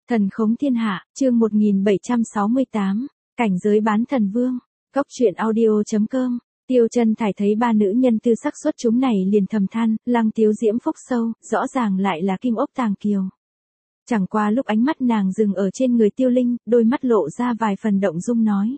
Thần khống thiên hạ, chương 1768, cảnh giới bán thần vương. Góc truyện audio.com. Tiêu Chân Thải thấy ba nữ nhân tư sắc xuất chúng này liền thầm than, Lăng Tiếu diễm phúc sâu, rõ ràng lại là kim ốc tàng kiều. Chẳng qua lúc ánh mắt nàng dừng ở trên người Tiêu Linh, đôi mắt lộ ra vài phần động dung nói.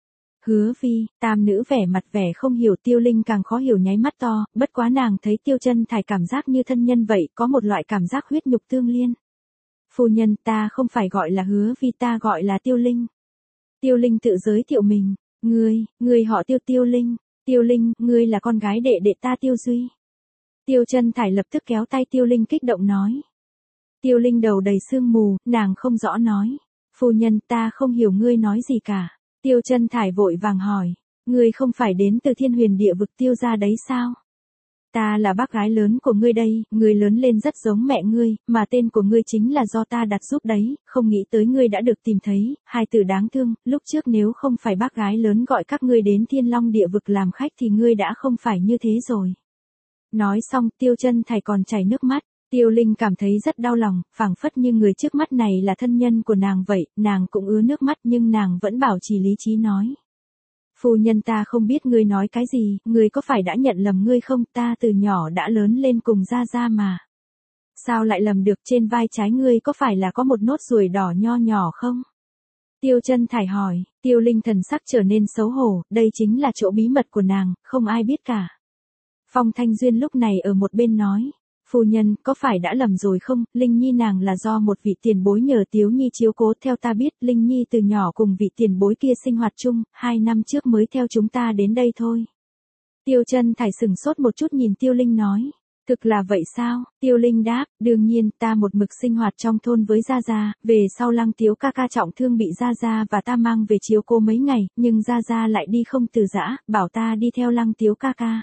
Hứa Vi, tam nữ vẻ mặt vẻ không hiểu, Tiêu Linh càng khó hiểu nháy mắt to, bất quá nàng thấy Tiêu Chân Thải cảm giác như thân nhân vậy, có một loại cảm giác huyết nhục tương liên. Phu nhân, ta không phải gọi là Hứa Vi, ta gọi là Tiêu Linh. Tiêu Linh tự giới thiệu mình, ngươi họ Tiêu. Tiêu Linh, ngươi là con gái đệ ta Tiêu Duy. Tiêu Chân Thải lập tức kéo tay Tiêu Linh kích động nói. Tiêu Linh đầu đầy sương mù, nàng không rõ nói. Phu nhân, ta không hiểu ngươi nói gì cả. Tiêu Chân Thải vội vàng hỏi, ngươi không phải đến từ Thiên Huyền địa vực Tiêu gia đấy sao? Ta là bác gái lớn của ngươi đây, ngươi lớn lên rất giống mẹ ngươi, mà tên của ngươi chính là do ta đặt giúp đấy, không nghĩ tới ngươi đã được tìm thấy, hai từ đáng thương, lúc trước nếu không phải bác gái lớn gọi các ngươi đến Thiên Long địa vực làm khách thì ngươi đã không phải như thế rồi. Nói xong, Tiêu Chân Thải còn chảy nước mắt. Tiêu Linh cảm thấy rất đau lòng, phảng phất như người trước mắt này là thân nhân của nàng vậy, nàng cũng ứa nước mắt nhưng nàng vẫn bảo trì lý trí nói. Phu nhân, ta không biết ngươi nói cái gì, ngươi có phải đã nhận lầm ngươi không, ta từ nhỏ đã lớn lên cùng Gia Gia mà. Sao lại lầm được, trên vai trái ngươi có phải là có một nốt ruồi đỏ nho nhỏ không? Tiêu Chân Thải hỏi. Tiêu Linh thần sắc trở nên xấu hổ, đây chính là chỗ bí mật của nàng, không ai biết cả. Phong Thanh Duyên lúc này ở một bên nói. Phu nhân, có phải đã lầm rồi không, Linh Nhi nàng là do một vị tiền bối nhờ Tiếu Nhi chiếu cố, theo ta biết, Linh Nhi từ nhỏ cùng vị tiền bối kia sinh hoạt chung, 2 năm trước mới theo chúng ta đến đây thôi. Tiêu Chân Thải sừng sốt một chút nhìn Tiêu Linh nói, thực là vậy sao? Tiêu Linh đáp, đương nhiên, ta một mực sinh hoạt trong thôn với Gia Gia, về sau Lăng Tiếu ca ca trọng thương bị Gia Gia và ta mang về chiếu cố mấy ngày, nhưng Gia Gia lại đi không từ giã, bảo ta đi theo Lăng Tiếu ca ca.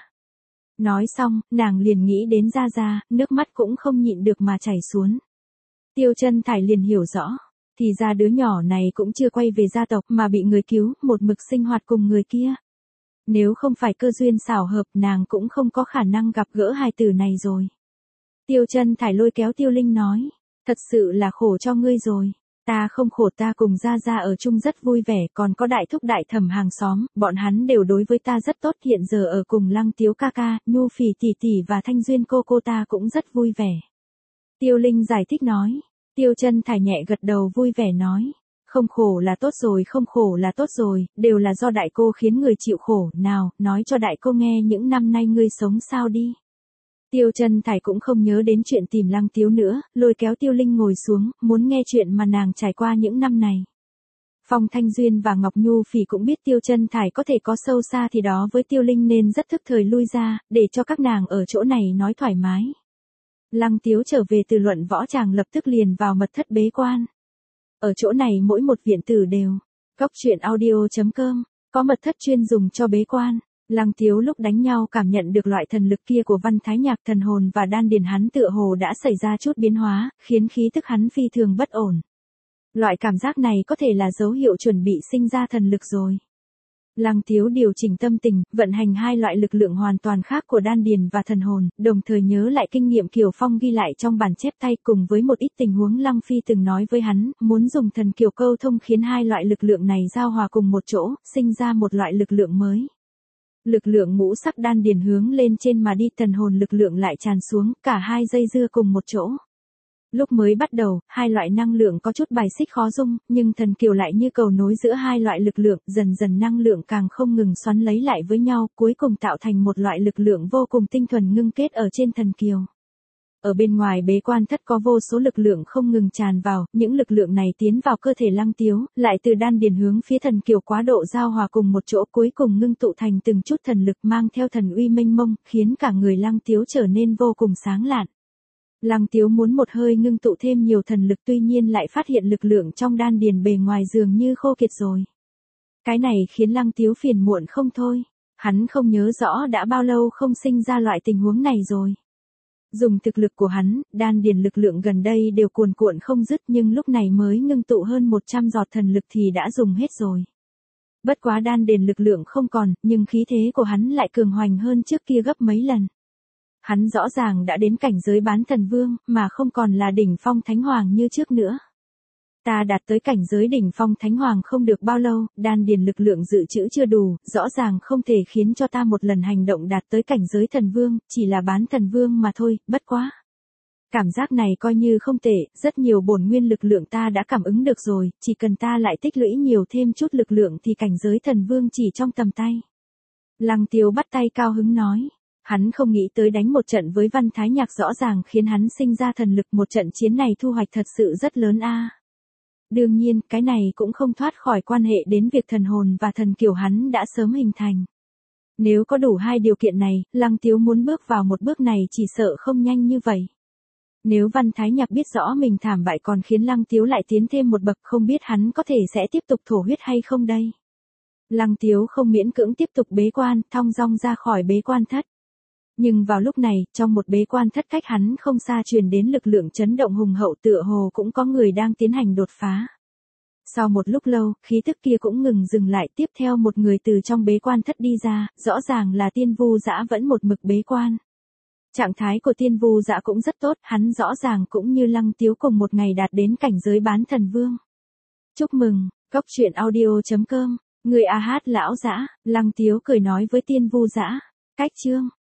Nói xong, nàng liền nghĩ đến Gia Gia, nước mắt cũng không nhịn được mà chảy xuống. Tiêu Chân Thải liền hiểu rõ, thì ra đứa nhỏ này cũng chưa quay về gia tộc mà bị người cứu, một mực sinh hoạt cùng người kia. Nếu không phải cơ duyên xảo hợp, nàng cũng không có khả năng gặp gỡ hài tử này rồi. Tiêu Chân Thải lôi kéo Tiêu Linh nói, thật sự là khổ cho ngươi rồi. Ta không khổ, ta cùng Gia Gia ở chung rất vui vẻ, còn có đại thúc đại thẩm hàng xóm, bọn hắn đều đối với ta rất tốt, hiện giờ ở cùng Lăng Tiếu ca ca, Nhu Phỉ tỷ tỷ và Thanh Duyên cô ta cũng rất vui vẻ. Tiêu Linh giải thích nói. Tiêu Chân Thải nhẹ gật đầu vui vẻ nói, không khổ là tốt rồi, không khổ là tốt rồi, đều là do đại cô khiến người chịu khổ, nào, nói cho đại cô nghe những năm nay ngươi sống sao đi. Tiêu Chân Thải cũng không nhớ đến chuyện tìm Lăng Tiếu nữa, lôi kéo Tiêu Linh ngồi xuống, muốn nghe chuyện mà nàng trải qua những năm này. Phong Thanh Duyên và Ngọc Nhu Phỉ cũng biết Tiêu Chân Thải có thể có sâu xa thì đó với Tiêu Linh nên rất thức thời lui ra, để cho các nàng ở chỗ này nói thoải mái. Lăng Tiếu trở về từ luận võ tràng lập tức liền vào mật thất bế quan. Ở chỗ này mỗi một viện tử đều. Góc truyện audio.com, có mật thất chuyên dùng cho bế quan. Lăng Tiếu lúc đánh nhau cảm nhận được loại thần lực kia của Văn Thái Nhạc, thần hồn và đan điền hắn tựa hồ đã xảy ra chút biến hóa, khiến khí tức hắn phi thường bất ổn. Loại cảm giác này có thể là dấu hiệu chuẩn bị sinh ra thần lực rồi. Lăng Tiếu điều chỉnh tâm tình, vận hành hai loại lực lượng hoàn toàn khác của đan điền và thần hồn, đồng thời nhớ lại kinh nghiệm Kiều Phong ghi lại trong bản chép tay cùng với một ít tình huống Lăng Phi từng nói với hắn, muốn dùng thần kiều câu thông khiến hai loại lực lượng này giao hòa cùng một chỗ, sinh ra một loại lực lượng mới. Lực lượng ngũ sắc đan điền hướng lên trên mà đi, thần hồn lực lượng lại tràn xuống, cả hai dây dưa cùng một chỗ. Lúc mới bắt đầu, hai loại năng lượng có chút bài xích khó dung, nhưng thần kiều lại như cầu nối giữa hai loại lực lượng, dần dần năng lượng càng không ngừng xoắn lấy lại với nhau, cuối cùng tạo thành một loại lực lượng vô cùng tinh thuần ngưng kết ở trên thần kiều. Ở bên ngoài bế quan thất có vô số lực lượng không ngừng tràn vào, những lực lượng này tiến vào cơ thể Lăng Tiếu, lại từ đan điền hướng phía thần kiều quá độ giao hòa cùng một chỗ, cuối cùng ngưng tụ thành từng chút thần lực mang theo thần uy mênh mông, khiến cả người Lăng Tiếu trở nên vô cùng sáng lạn. Lăng Tiếu muốn một hơi ngưng tụ thêm nhiều thần lực, tuy nhiên lại phát hiện lực lượng trong đan điền bề ngoài dường như khô kiệt rồi. Cái này khiến Lăng Tiếu phiền muộn không thôi. Hắn không nhớ rõ đã bao lâu không sinh ra loại tình huống này rồi. Dùng thực lực của hắn, đan điền lực lượng gần đây đều cuồn cuộn không dứt, nhưng lúc này mới ngưng tụ hơn 100 giọt thần lực thì đã dùng hết rồi. Bất quá đan điền lực lượng không còn, nhưng khí thế của hắn lại cường hoành hơn trước kia gấp mấy lần. Hắn rõ ràng đã đến cảnh giới bán thần vương, mà không còn là đỉnh phong thánh hoàng như trước nữa. Ta đạt tới cảnh giới đỉnh phong thánh hoàng không được bao lâu, đan điền lực lượng dự trữ chưa đủ, rõ ràng không thể khiến cho ta một lần hành động đạt tới cảnh giới thần vương, chỉ là bán thần vương mà thôi, bất quá. Cảm giác này coi như không tệ, rất nhiều bổn nguyên lực lượng ta đã cảm ứng được rồi, chỉ cần ta lại tích lũy nhiều thêm chút lực lượng thì cảnh giới thần vương chỉ trong tầm tay. Lăng Tiếu bắt tay cao hứng nói. Hắn không nghĩ tới đánh một trận với Văn Thái Nhạc rõ ràng khiến hắn sinh ra thần lực, một trận chiến này thu hoạch thật sự rất lớn a. Đương nhiên, cái này cũng không thoát khỏi quan hệ đến việc thần hồn và thần kiều hắn đã sớm hình thành. Nếu có đủ hai điều kiện này, Lăng Tiếu muốn bước vào một bước này chỉ sợ không nhanh như vậy. Nếu Văn Thái Nhạc biết rõ mình thảm bại còn khiến Lăng Tiếu lại tiến thêm một bậc, không biết hắn có thể sẽ tiếp tục thổ huyết hay không đây. Lăng Tiếu không miễn cưỡng tiếp tục bế quan, thong dong ra khỏi bế quan thất. Nhưng vào lúc này, trong một bế quan thất cách hắn không xa truyền đến lực lượng chấn động hùng hậu, tựa hồ cũng có người đang tiến hành đột phá. Sau một lúc lâu, khí tức kia cũng ngừng dừng lại, tiếp theo một người từ trong bế quan thất đi ra, rõ ràng là Tiên Vu Dã vẫn một mực bế quan. Trạng thái của Tiên Vu Dã cũng rất tốt, hắn rõ ràng cũng như Lăng Tiếu cùng một ngày đạt đến cảnh giới bán thần vương. Chúc mừng, goctruyện audio.com, người a hát lão dã, Lăng Tiếu cười nói với Tiên Vu Dã. Cách chương